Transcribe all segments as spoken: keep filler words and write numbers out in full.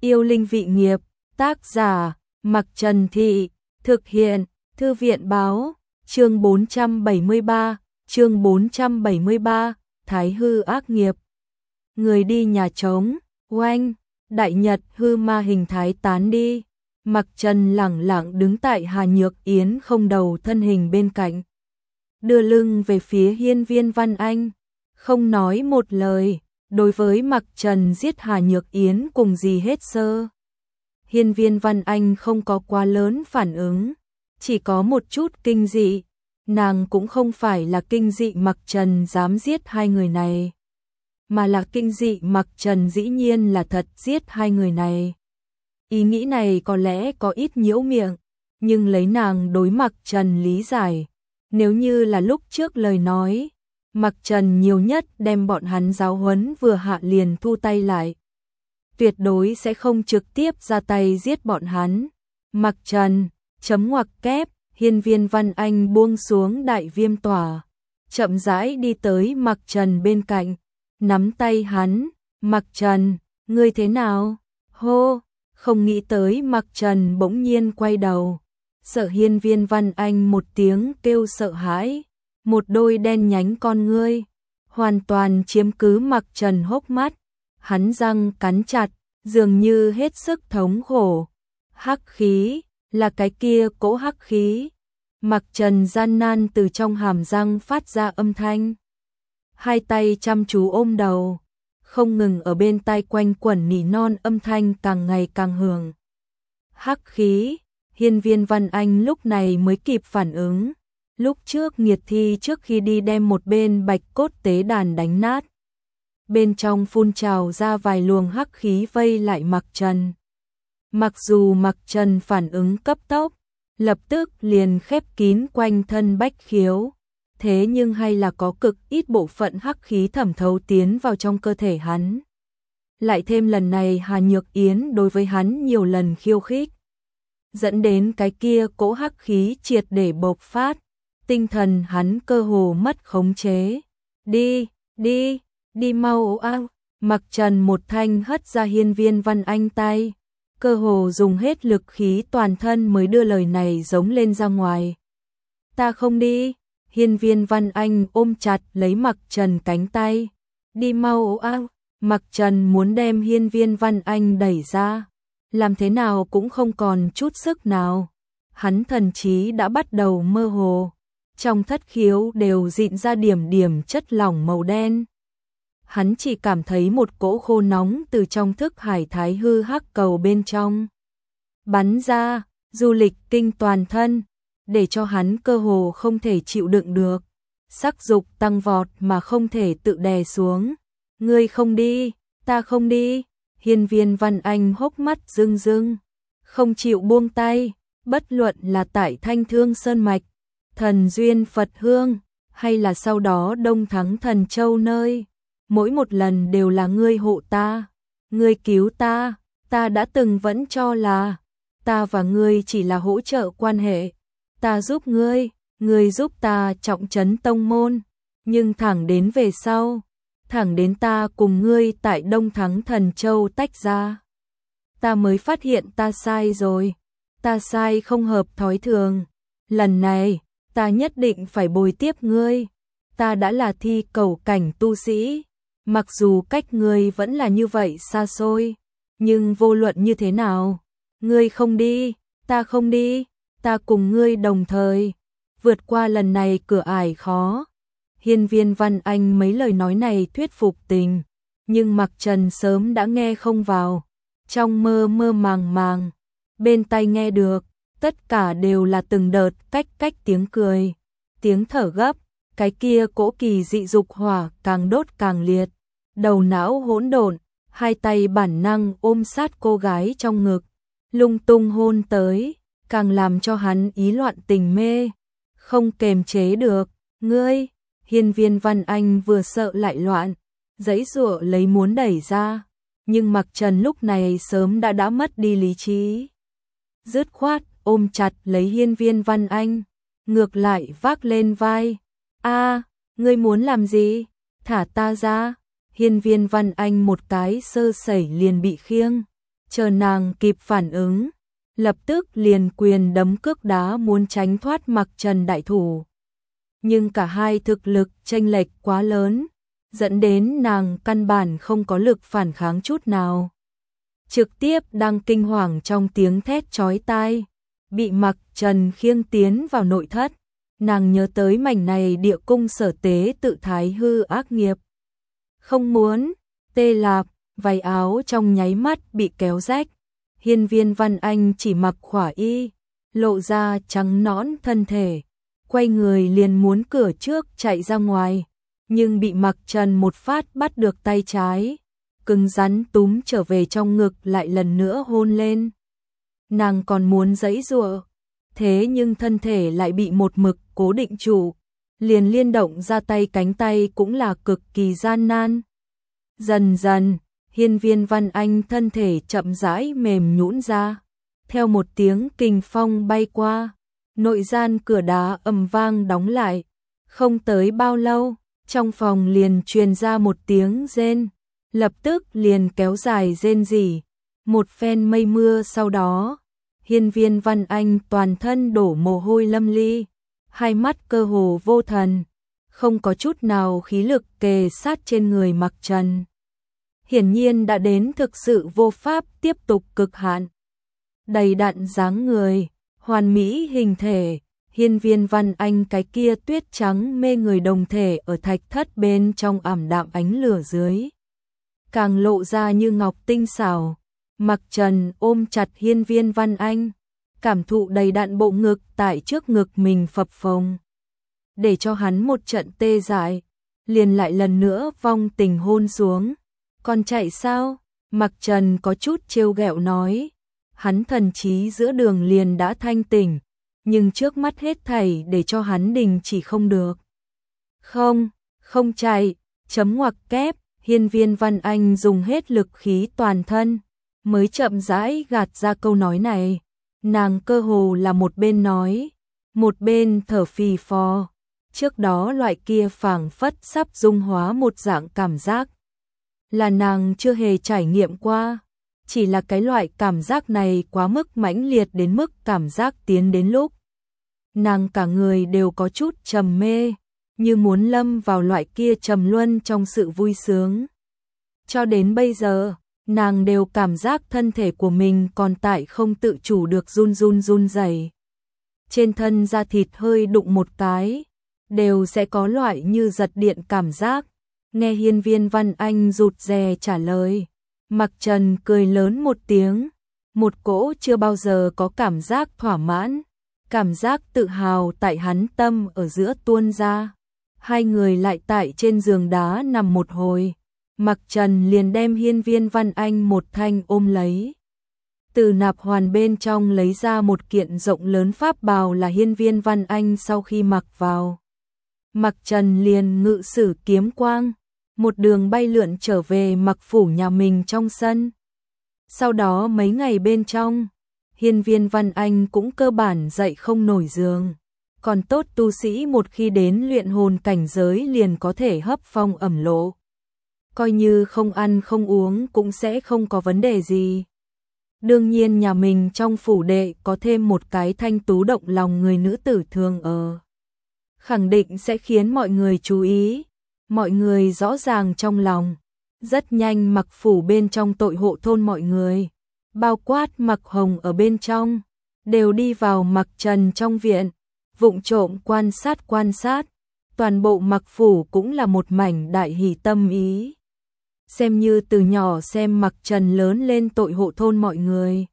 Yêu linh vị nghiệp, tác giả, Mặc Trần Thị, thực hiện, Thư viện báo, chương bốn trăm bảy mươi ba, chương bốn trăm bảy mươi ba, Thái hư ác nghiệp. Người đi nhà trống, oanh, đại nhật hư ma hình thái tán đi. Mặc Trần lẳng lặng đứng tại Hà Nhược Yến không đầu thân hình bên cạnh, đưa lưng về phía Hiên Viên Văn Anh, không nói một lời. Đối với Mặc Trần giết Hà Nhược Yến cùng gì hết sơ, Hiên Viên Văn Anh không có quá lớn phản ứng, chỉ có một chút kinh dị. Nàng cũng không phải là kinh dị Mặc Trần dám giết hai người này, mà là kinh dị Mặc Trần dĩ nhiên là thật giết hai người này. Ý nghĩ này có lẽ có ít nhiễu miệng, nhưng lấy nàng đối Mặc Trần lý giải, nếu như là lúc trước lời nói, Mặc Trần nhiều nhất đem bọn hắn giáo huấn vừa hạ liền thu tay lại, tuyệt đối sẽ không trực tiếp ra tay giết bọn hắn. Mặc Trần, chấm ngoặc kép, Hiên Viên Văn Anh buông xuống đại viêm tỏa, chậm rãi đi tới Mặc Trần bên cạnh, nắm tay hắn. Mặc Trần, ngươi thế nào? Hô, không nghĩ tới Mặc Trần bỗng nhiên quay đầu, sợ Hiên Viên Văn Anh một tiếng kêu sợ hãi, một đôi đen nhánh con ngươi hoàn toàn chiếm cứ Mặc Trần hốc mắt, hắn răng cắn chặt, dường như hết sức thống khổ. Hắc khí, là cái kia cỗ hắc khí. Mặc Trần gian nan từ trong hàm răng phát ra âm thanh, hai tay chăm chú ôm đầu, không ngừng ở bên tai quanh quẩn nỉ non, âm thanh càng ngày càng hưởng. Hắc khí. Hiên Viên Văn Anh lúc này mới kịp phản ứng, lúc trước nghiệt thi trước khi đi đem một bên bạch cốt tế đàn đánh nát, bên trong phun trào ra vài luồng hắc khí vây lại Mặc Trần. Mặc dù Mặc Trần phản ứng cấp tốc, lập tức liền khép kín quanh thân bách khiếu, thế nhưng hay là có cực ít bộ phận hắc khí thẩm thấu tiến vào trong cơ thể hắn. Lại thêm lần này Hà Nhược Yến đối với hắn nhiều lần khiêu khích, dẫn đến cái kia cỗ hắc khí triệt để bộc phát, tinh thần hắn cơ hồ mất khống chế. Đi, đi, đi mau a! Mặc Trần một thanh hất ra Hiên Viên Văn Anh tay, cơ hồ dùng hết lực khí toàn thân mới đưa lời này giống lên ra ngoài. Ta không đi. Hiên Viên Văn Anh ôm chặt lấy Mặc Trần cánh tay. Đi mau a! Mặc Trần muốn đem Hiên Viên Văn Anh đẩy ra, làm thế nào cũng không còn chút sức nào. Hắn thần trí đã bắt đầu mơ hồ, trong thất khiếu đều dịn ra điểm điểm chất lỏng màu đen. Hắn chỉ cảm thấy một cỗ khô nóng từ trong thức hải thái hư hắc cầu bên trong bắn ra, du lịch kinh toàn thân, để cho hắn cơ hồ không thể chịu đựng được. Sắc dục tăng vọt mà không thể tự đè xuống. Ngươi không đi, ta không đi. Hiên Viên Văn Anh hốc mắt rưng rưng, không chịu buông tay, bất luận là tại Thanh Thương Sơn Mạch, Thần Duyên Phật Hương, hay là sau đó Đông Thắng Thần Châu nơi, mỗi một lần đều là ngươi hộ ta, ngươi cứu ta. Ta đã từng vẫn cho là ta và ngươi chỉ là hỗ trợ quan hệ, ta giúp ngươi, ngươi giúp ta trọng trấn tông môn, nhưng thẳng đến về sau, thẳng đến ta cùng ngươi tại Đông Thắng Thần Châu tách ra, ta mới phát hiện ta sai rồi, ta sai không hợp thói thường. Lần này, ta nhất định phải bồi tiếp ngươi. Ta đã là thi cầu cảnh tu sĩ, mặc dù cách ngươi vẫn là như vậy xa xôi, nhưng vô luận như thế nào, ngươi không đi, ta không đi, ta cùng ngươi đồng thời vượt qua lần này cửa ải khó. Hiên Viên Văn Anh mấy lời nói này thuyết phục tình, nhưng Mặc Trần sớm đã nghe không vào, trong mơ mơ màng màng, bên tai nghe được, tất cả đều là từng đợt cách cách tiếng cười, tiếng thở gấp, cái kia cỗ kỳ dị dục hỏa càng đốt càng liệt, đầu não hỗn độn, hai tay bản năng ôm sát cô gái trong ngực, lung tung hôn tới, càng làm cho hắn ý loạn tình mê, không kềm chế được. Ngươi! Hiên Viên Văn Anh vừa sợ lại loạn, giãy giụa lấy muốn đẩy ra, nhưng Mặc Trần lúc này sớm đã đã mất đi lý trí, dứt khoát ôm chặt lấy Hiên Viên Văn Anh, ngược lại vác lên vai. A, ngươi muốn làm gì? Thả ta ra! Hiên Viên Văn Anh một cái sơ sẩy liền bị khiêng Chờ nàng kịp phản ứng, lập tức liền quyền đấm cước đá muốn tránh thoát Mặc Trần đại thủ. Nhưng cả hai thực lực chênh lệch quá lớn, dẫn đến nàng căn bản không có lực phản kháng chút nào. Trực tiếp đang kinh hoàng trong tiếng thét chói tai, bị Mặc Trần khiêng tiến vào nội thất. Nàng nhớ tới mảnh này địa cung sở tế tự thái hư ác nghiệp. Không muốn, tê lạp, váy áo trong nháy mắt bị kéo rách. Hiên Viên Văn Anh chỉ mặc khỏa y, lộ ra trắng nõn thân thể. Quay người liền muốn cửa trước chạy ra ngoài, nhưng bị Mặc Trần một phát bắt được tay trái. Cứng rắn túm trở về trong ngực lại lần nữa hôn lên. Nàng còn muốn giãy giụa, thế nhưng thân thể lại bị một mực cố định trụ, liền liên động ra tay cánh tay cũng là cực kỳ gian nan. Dần dần, Hiên Viên Văn Anh thân thể chậm rãi mềm nhũn ra, theo một tiếng kình phong bay qua, nội gian cửa đá ầm vang đóng lại. Không tới bao lâu, trong phòng liền truyền ra một tiếng rên, lập tức liền kéo dài rên rỉ. Một phen mây mưa sau đó, Hiên Viên Văn Anh toàn thân đổ mồ hôi lâm ly, hai mắt cơ hồ vô thần, không có chút nào khí lực kề sát trên người Mặc Trần. Hiển nhiên đã đến thực sự vô pháp tiếp tục cực hạn. Đầy đặn dáng người, hoàn mỹ hình thể, Hiên Viên Văn Anh cái kia tuyết trắng mê người đồng thể ở thạch thất bên trong ảm đạm ánh lửa dưới, càng lộ ra như ngọc tinh xảo. Mặc Trần ôm chặt Hiên Viên Văn Anh, cảm thụ đầy đặn bộ ngực tại trước ngực mình phập phồng, để cho hắn một trận tê dại, liền lại lần nữa vong tình hôn xuống. Còn chạy sao? Mặc Trần có chút trêu ghẹo nói. Hắn thần trí giữa đường liền đã thanh tỉnh, nhưng trước mắt hết thảy để cho hắn đình chỉ không được. Không, không chạy, chấm ngoặc kép. Hiên Viên Văn Anh dùng hết lực khí toàn thân, mới chậm rãi gạt ra câu nói này. Nàng cơ hồ là một bên nói, một bên thở phì phò. Trước đó loại kia phảng phất sắp dung hóa một dạng cảm giác, là nàng chưa hề trải nghiệm qua. Chỉ là cái loại cảm giác này quá mức mãnh liệt đến mức cảm giác tiến đến lúc nàng cả người đều có chút trầm mê, như muốn lâm vào loại kia trầm luân trong sự vui sướng. Cho đến bây giờ, nàng đều cảm giác thân thể của mình còn tại không tự chủ được run run run rẩy. Trên thân da thịt hơi đụng một cái, đều sẽ có loại như giật điện cảm giác. Nghe Hiên Viên Văn Anh rụt rè trả lời, Mặc Trần cười lớn một tiếng, một cỗ chưa bao giờ có cảm giác thỏa mãn, cảm giác tự hào tại hắn tâm ở giữa tuôn ra. Hai người lại tại trên giường đá nằm một hồi, Mặc Trần liền đem Hiên Viên Văn Anh một thanh ôm lấy. Từ nạp hoàn bên trong lấy ra một kiện rộng lớn pháp bào là Hiên Viên Văn Anh sau khi mặc vào. Mặc Trần liền ngự sử kiếm quang, một đường bay lượn trở về Mặc phủ nhà mình trong sân. Sau đó mấy ngày bên trong, Hiên Viên Văn Anh cũng cơ bản dậy không nổi giường. Còn tốt tu sĩ một khi đến luyện hồn cảnh giới liền có thể hấp phong ẩm lộ. Coi như không ăn không uống cũng sẽ không có vấn đề gì. Đương nhiên nhà mình trong phủ đệ có thêm một cái thanh tú động lòng người nữ tử thường ở, khẳng định sẽ khiến mọi người chú ý. Mọi người rõ ràng trong lòng. Rất nhanh Mặc phủ bên trong tội hộ thôn mọi người, bao quát Mặc Hồng ở bên trong, đều đi vào Mặc Trần trong viện, vụng trộm quan sát quan sát. Toàn bộ Mặc phủ cũng là một mảnh đại hỷ tâm ý. Xem như từ nhỏ xem Mặc Trần lớn lên tội hộ thôn mọi người,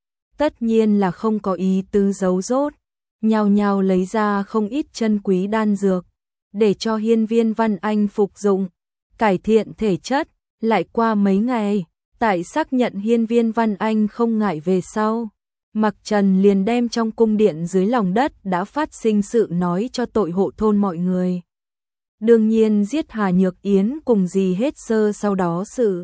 tất nhiên là không có ý tứ giấu giốt, nhao nhao lấy ra không ít chân quý đan dược, để cho Hiên Viên Văn Anh phục dụng, cải thiện thể chất. Lại qua mấy ngày, tại xác nhận Hiên Viên Văn Anh không ngại về sau, Mặc Trần liền đem trong cung điện dưới lòng đất đã phát sinh sự nói cho tội hộ thôn mọi người. Đương nhiên giết Hà Nhược Yến cùng gì hết sơ sau đó sự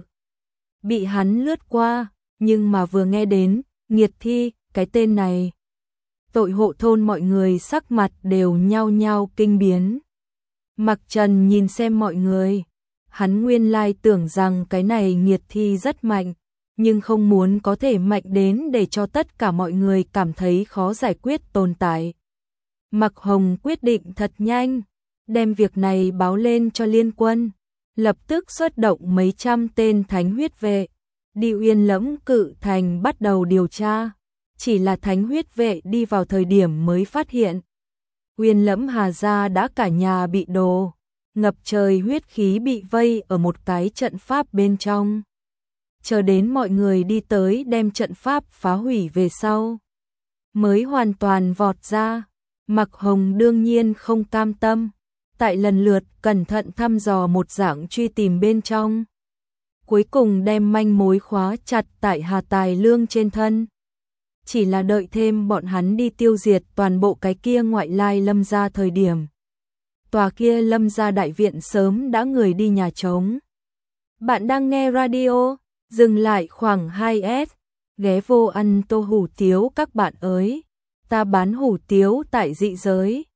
bị hắn lướt qua, nhưng mà vừa nghe đến Nghiệt Thi, cái tên này, tội hộ thôn mọi người sắc mặt đều nhao nhao kinh biến. Mặc Trần nhìn xem mọi người, hắn nguyên lai tưởng rằng cái này Nghiệt Thi rất mạnh, nhưng không muốn có thể mạnh đến để cho tất cả mọi người cảm thấy khó giải quyết tồn tại. Mạc Hồng quyết định thật nhanh, đem việc này báo lên cho liên quân, lập tức xuất động mấy trăm tên thánh huyết vệ, đi Uyên Lẫm Cự Thành bắt đầu điều tra. Chỉ là thánh huyết vệ đi vào thời điểm mới phát hiện Uyên Lẫm Hà gia đã cả nhà bị đồ, ngập trời huyết khí bị vây ở một cái trận pháp bên trong. Chờ đến mọi người đi tới đem trận pháp phá hủy về sau, mới hoàn toàn vọt ra. Mạc Hồng đương nhiên không cam tâm, tại lần lượt cẩn thận thăm dò một dạng truy tìm bên trong. Cuối cùng đem manh mối khóa chặt tại Hà Tài Lương trên thân. Chỉ là đợi thêm bọn hắn đi tiêu diệt toàn bộ cái kia ngoại lai Lâm gia thời điểm. Tòa kia Lâm gia đại viện sớm đã người đi nhà trống. Bạn đang nghe radio, dừng lại khoảng hai S, ghé vô ăn tô hủ tiếu các bạn ơi. Ta bán hủ tiếu tại dị giới.